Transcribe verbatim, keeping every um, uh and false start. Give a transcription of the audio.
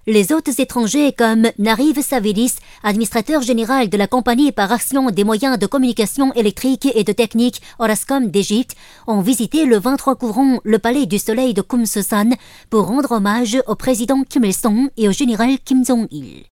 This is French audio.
Les hôtes étrangers comme Nariv Savilis, administrateur général de la compagnie par action des moyens de communication électrique et de technique Orascom d'Égypte, ont visité le vingt-trois courant le palais du soleil de Kumsusan pour rendre hommage au président Kim Il-sung et au général Kim Jong-il.